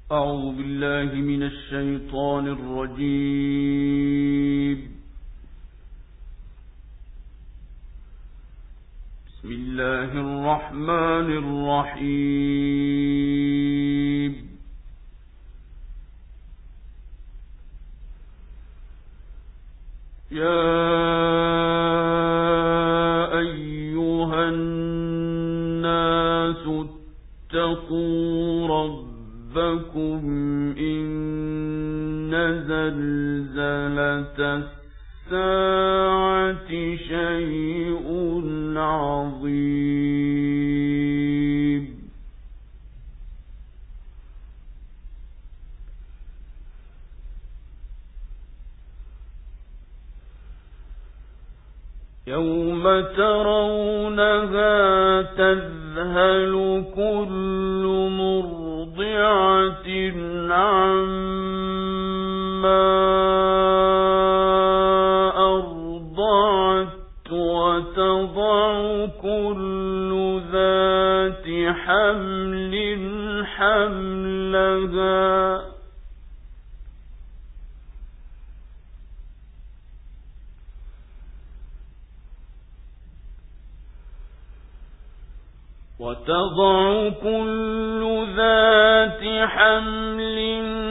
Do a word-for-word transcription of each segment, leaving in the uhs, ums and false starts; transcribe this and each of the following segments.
أعوذ بالله من الشيطان الرجيم. بسم الله الرحمن الرحيم. يا أيها الناس اتقوا ربكم إن زلزلة الساعة شيء عظيم. يوم ترونها تذهل كل مرضعة عما أرضعت وتضع كل ذات حمل حملها وتضع كل ذات حمل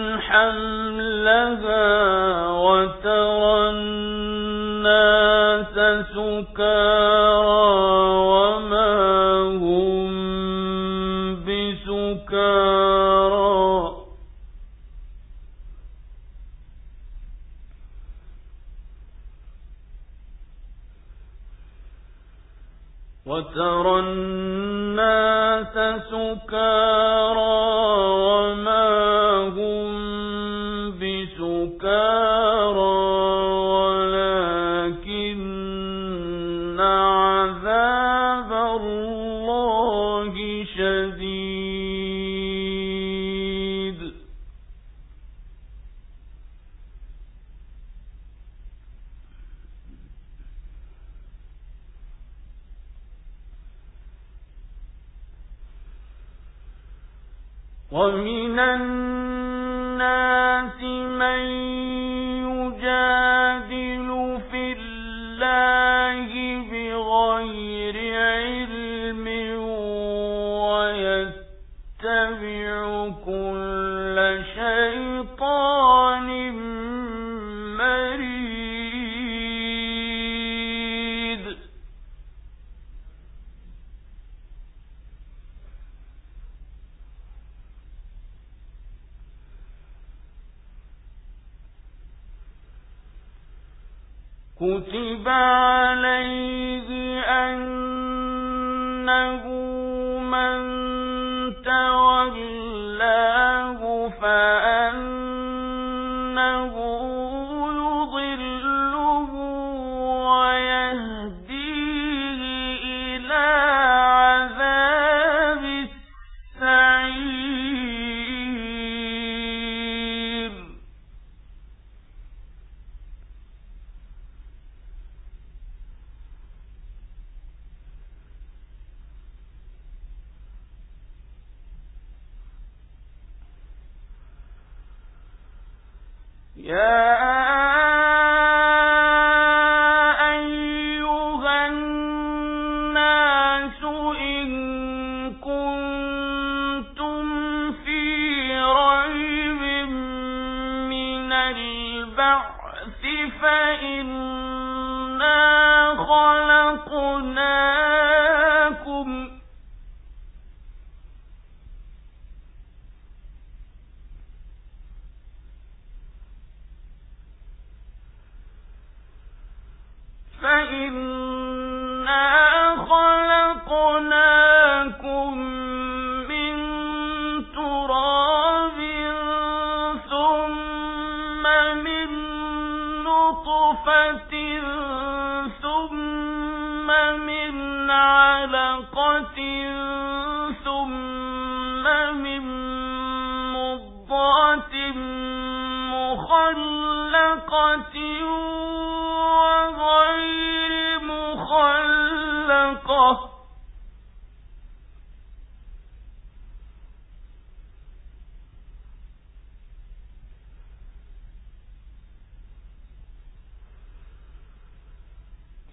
حملها وترى الناس سكارى وما هم بسكارى وترى الناس سكارى وما هم بسكارى ولكن عذاب الله شديد. ومن الناس من يجادل في الله بغير علم ويتبع كل شيطان مريد. كتب عليه أنه من تولاه فأنه يضله ويهديه إلى عذاب السعير. يا أيها الناس إن كنتم في ريب من البعث فإنا خلقناكم فإنا خلقناكم من تراب ثم من نطفة ثم من علقة ثم من مضغة مخلقة وغير مخلقة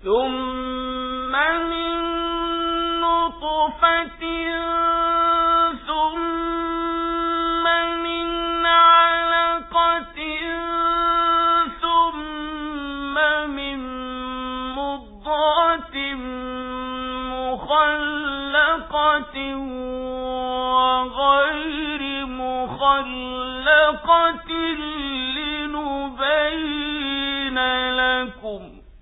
ثم من نطفة ثم من علقة ثم من مضغة مخلقة وغير مخلقة لنبين لكم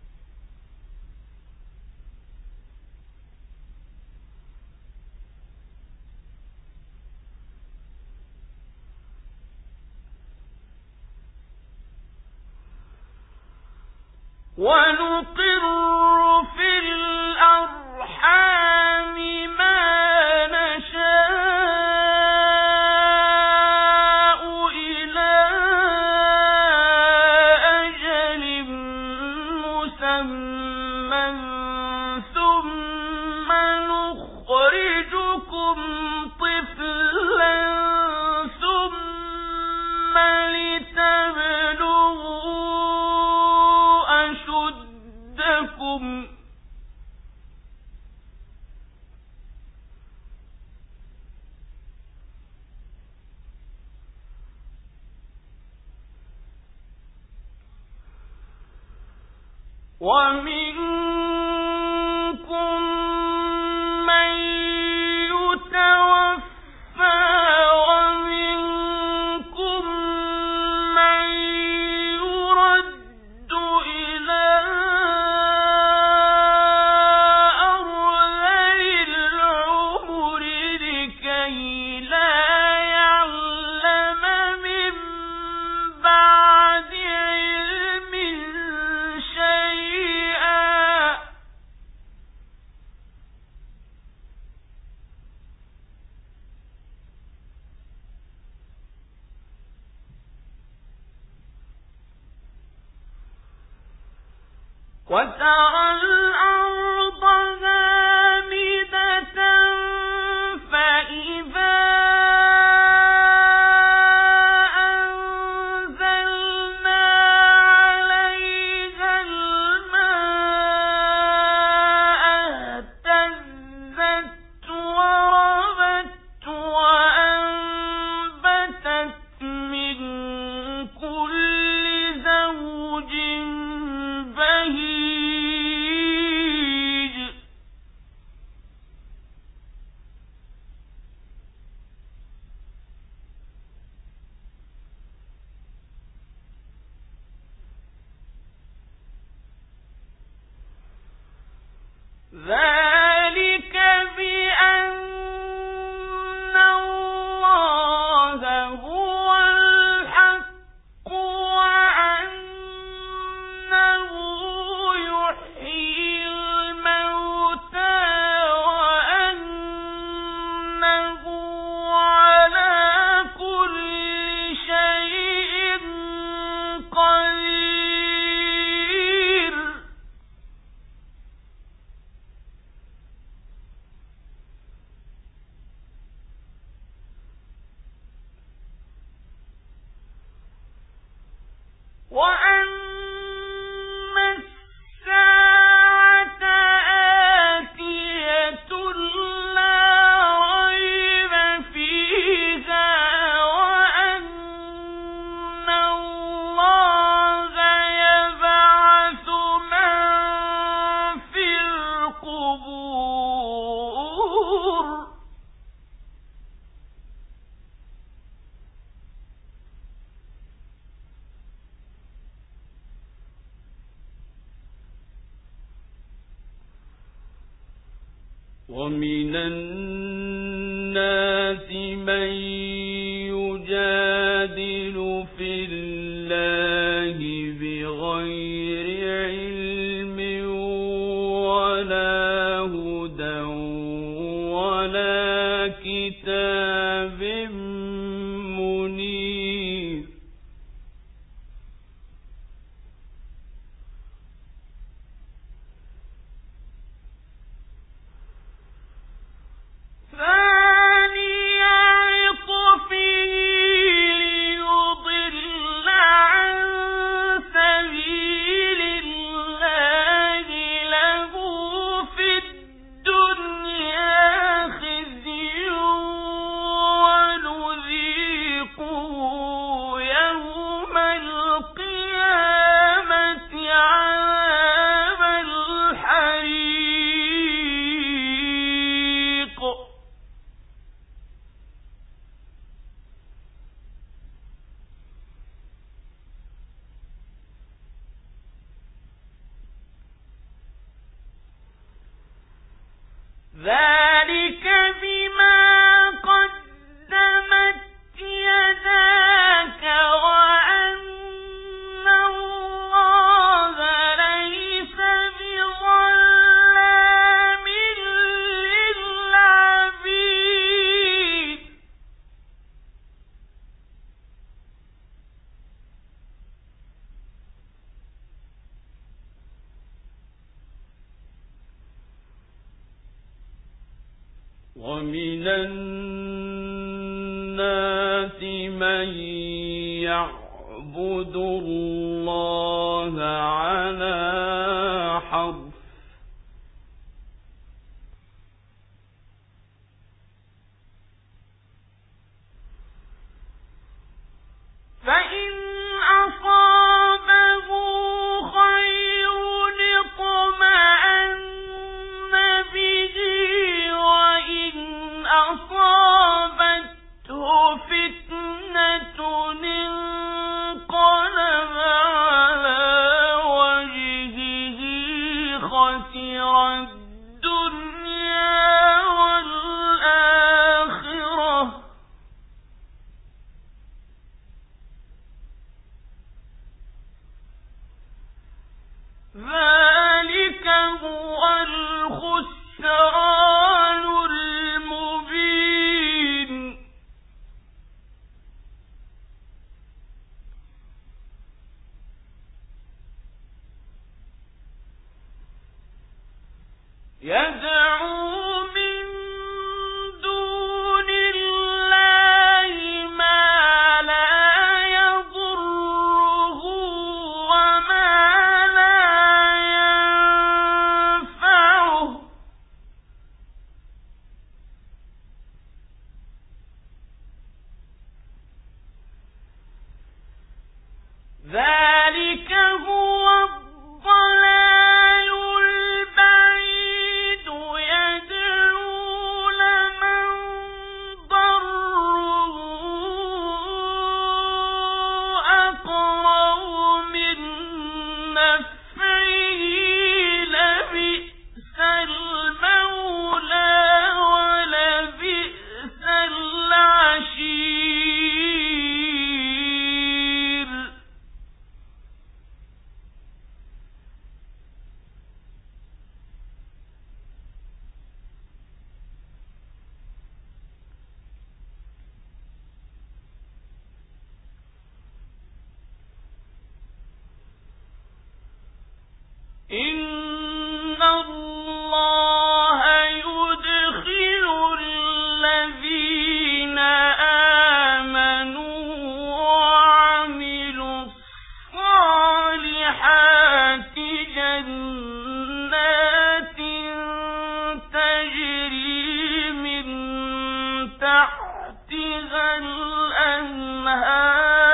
ونقر في الأرحام ما نشاء إلى أجل مسمى ثم نخرجكم طفلا ثم لتبلغوا أشدكم ومنكم من يتوفى ومنكم من يرد إلى أرذل العمر لكي لا يعلم من بعد علم شيئا وترى الأرض هامدة فإذا أنزلنا عليها الماء اهتزت وربت وأنبتت من كل زوج بهيج ذلك بأن الله هو الحق وأنه يحيي الموتى وأنه على كل شيء قدير وأن الساعة آتية لا ريب فيها وأن الله يبعث من في القبور ومن الناس من يجادل في الله بغير علم ولا هدى ولا كتاب منير ثاني عطف ذلك بما قدمت يداك وأن الله ليس بظلام للعبيد ومن الناس من يعبد الله على حرف فإن أصابه خير اطمأن به وإن أصابته فتنة انقلب على وجهه خسر الدنيا والآخرة ذلك هو الخسران المبين يدعو من دون الله ما لا يضره وما لا ينفعه ذلك هو الضلال البعيد يدعو لمن ضره أقرب من نفعه لبئس المولى ولبئس العشير إن الله يدخل الذين آمنوا وعملوا الصالحات جنات تجري من تحتها الأنهار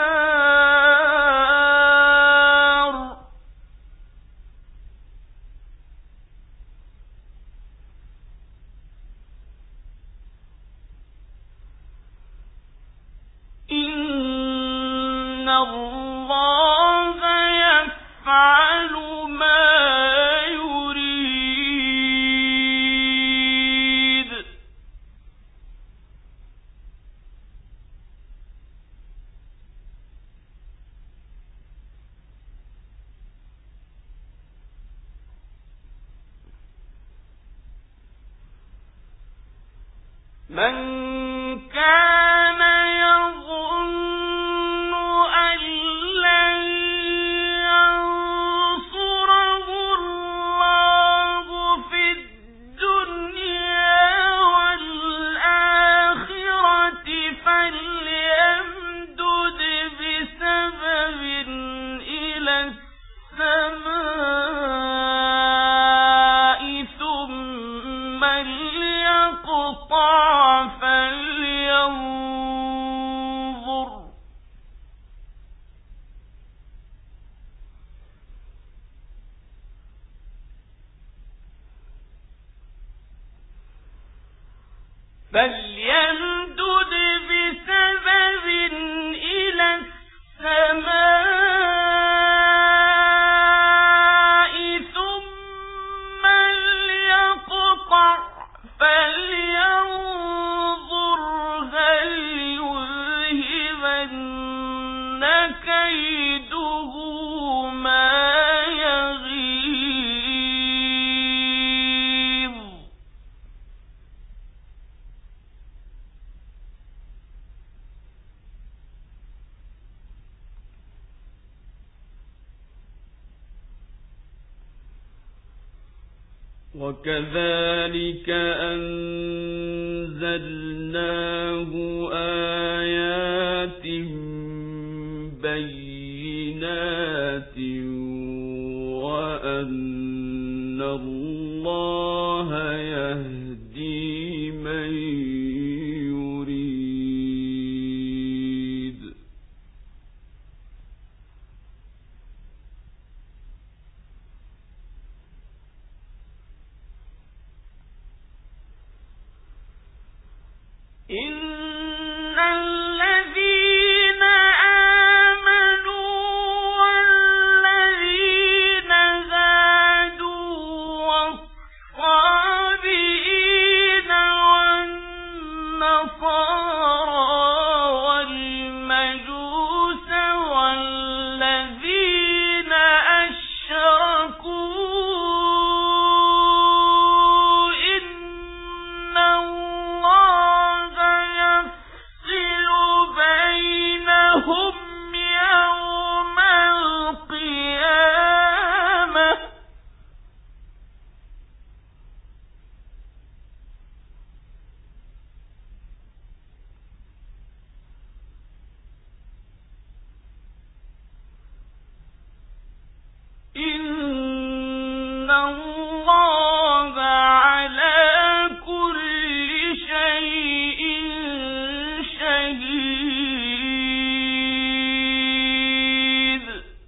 إن الله يفعل ما يريد من كان يظن أن لن ينصره الله في الدنيا والآخرة فليمدد بسبب إلى السماء ثم ليقطع فلينظر فليمدد بسبب إلى السماء ثم ليقطع كيده ما يغيظ وكذلك أنزلناه آيات بينات وأن الله يهدي من يريد إن الذين آمنوا والذين هادوا والصابئين والنصارى والمجوس والذين أشركوا إن الله يفصل بينهم يوم القيامة إن الله على كل شيء شهيد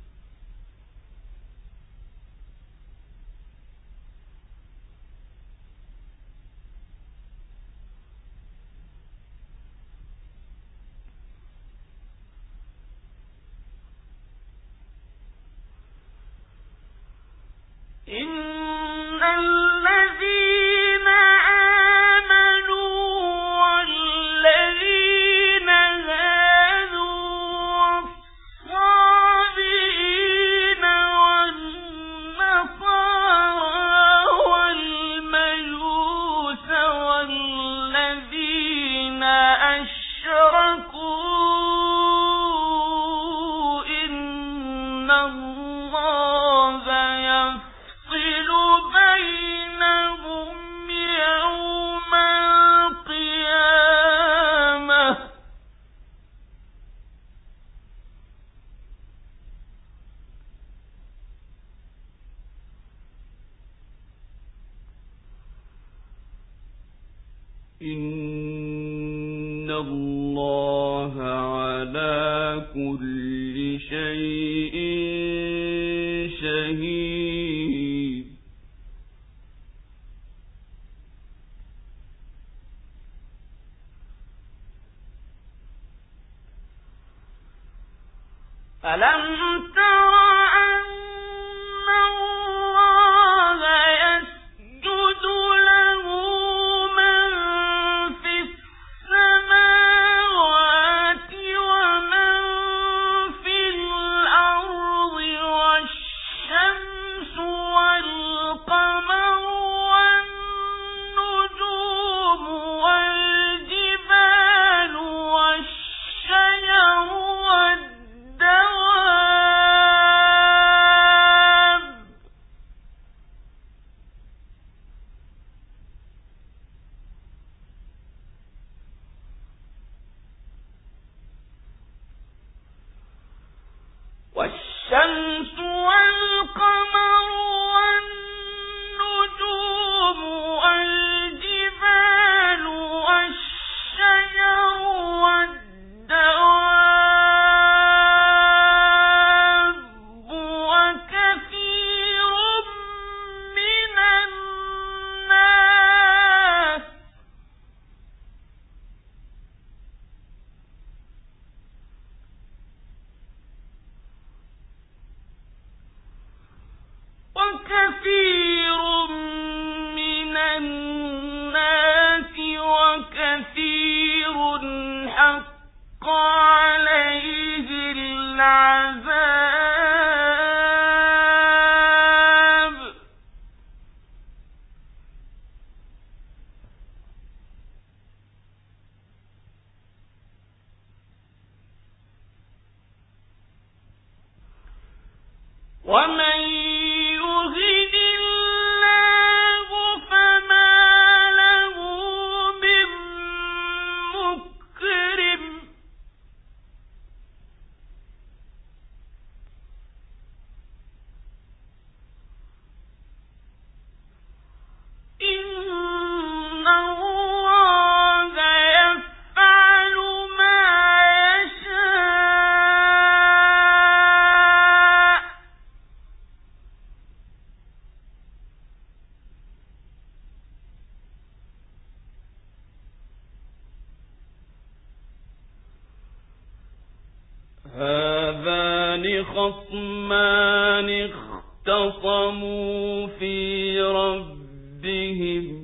إن الذين آمنوا والذين هادوا والصابئين والنصارى والمجوس والذين أشركوا إن الله يفصل بينهم يوم القيامة إن الله على كل شيء شهيد ألم تر أن الله يسجد له من في السماوات ومن في الأرض والشمس والقمر والنجوم والجبال والشجر والدواب والشمس والقمر والنجوم والجبال والشجر والدواب وكثير من الناس وكثير من الناس وكثير حق عليه العذاب ومن يهد الله فما له من مكرم إن الله يفعل ما يشاء هذان خصمان اختصموا في ربهم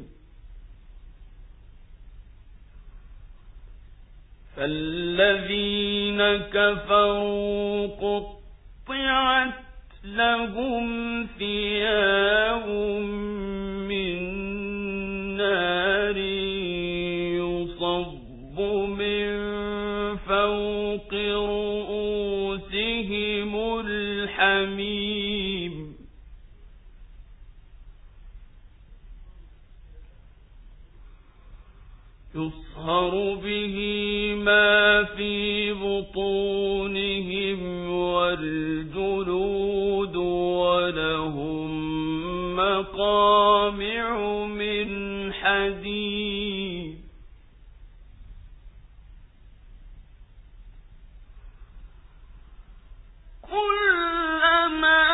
فالذين كفروا قطعت لهم ثياب من نار يصب من فوق رؤوسهم الحميم يصهر به ما في بطونهم والجلود ولهم مقامع من حديد كلما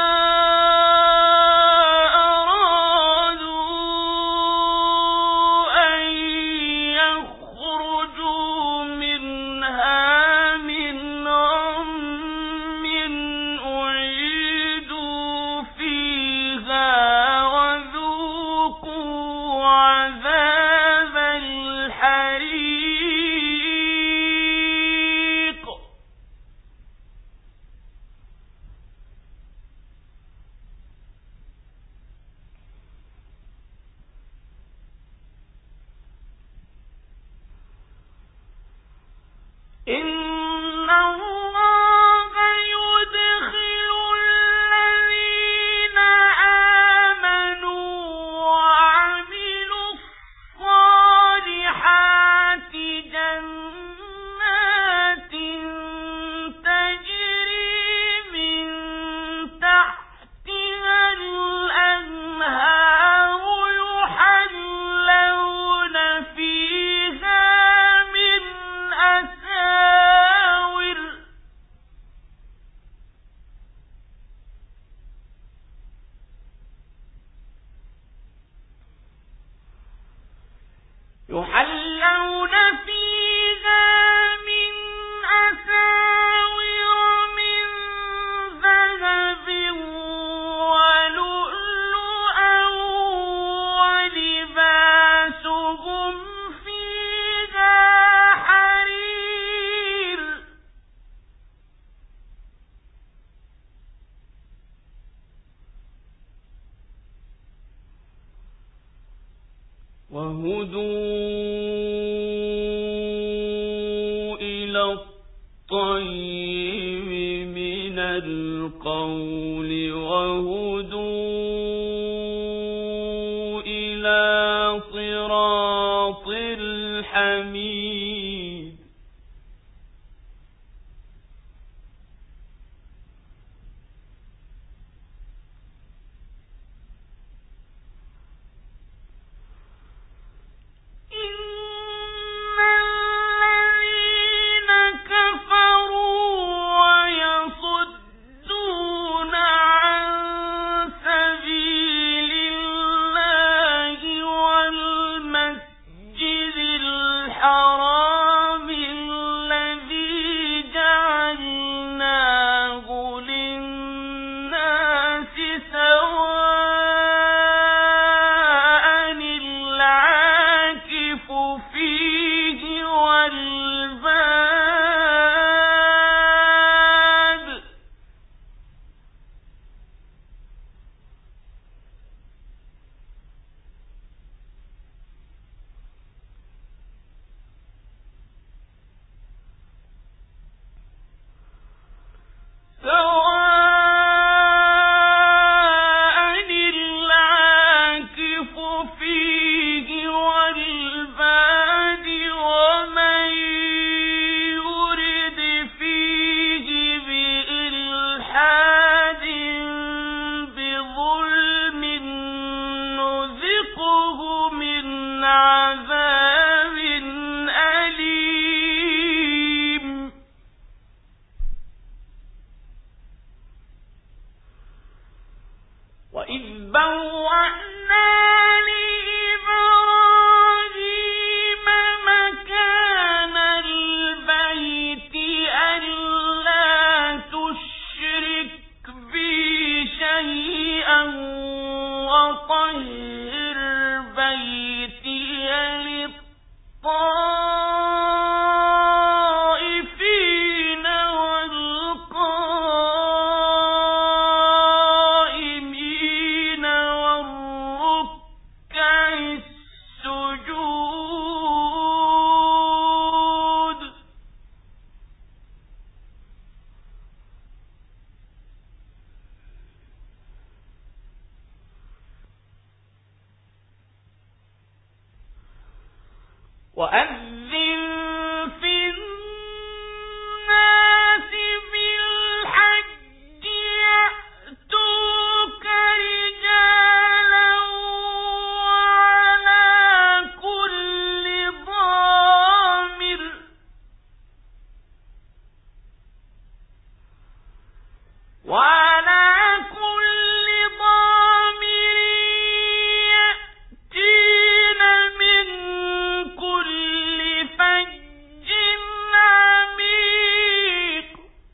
إن الله يدخل الذين آمنوا وعملوا الصالحات جنات تجري من تحتها الأنهار يحلون فيها من أساور يحلون فيها من أساور من ذهب ولؤلؤا ولباسهم فيها حرير وهدوا إلى الطيب من القول وهدوا إلى صراط الحميد وأذن في الناس بالحج يأتوك رجالا وعلى كل ضامر وعلى كل ضامر يأتين من كل فج عميق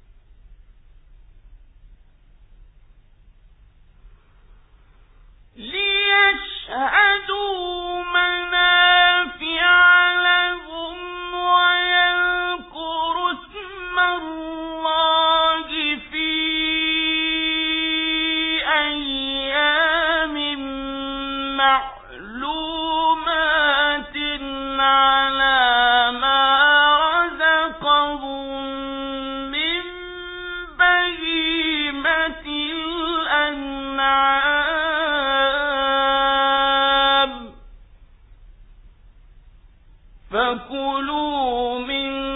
ليشهدوا منافع لهم ويذكروا اسم الله في أيام معلومات على ما رزقهم من بهيمة الأنعام فكلوا من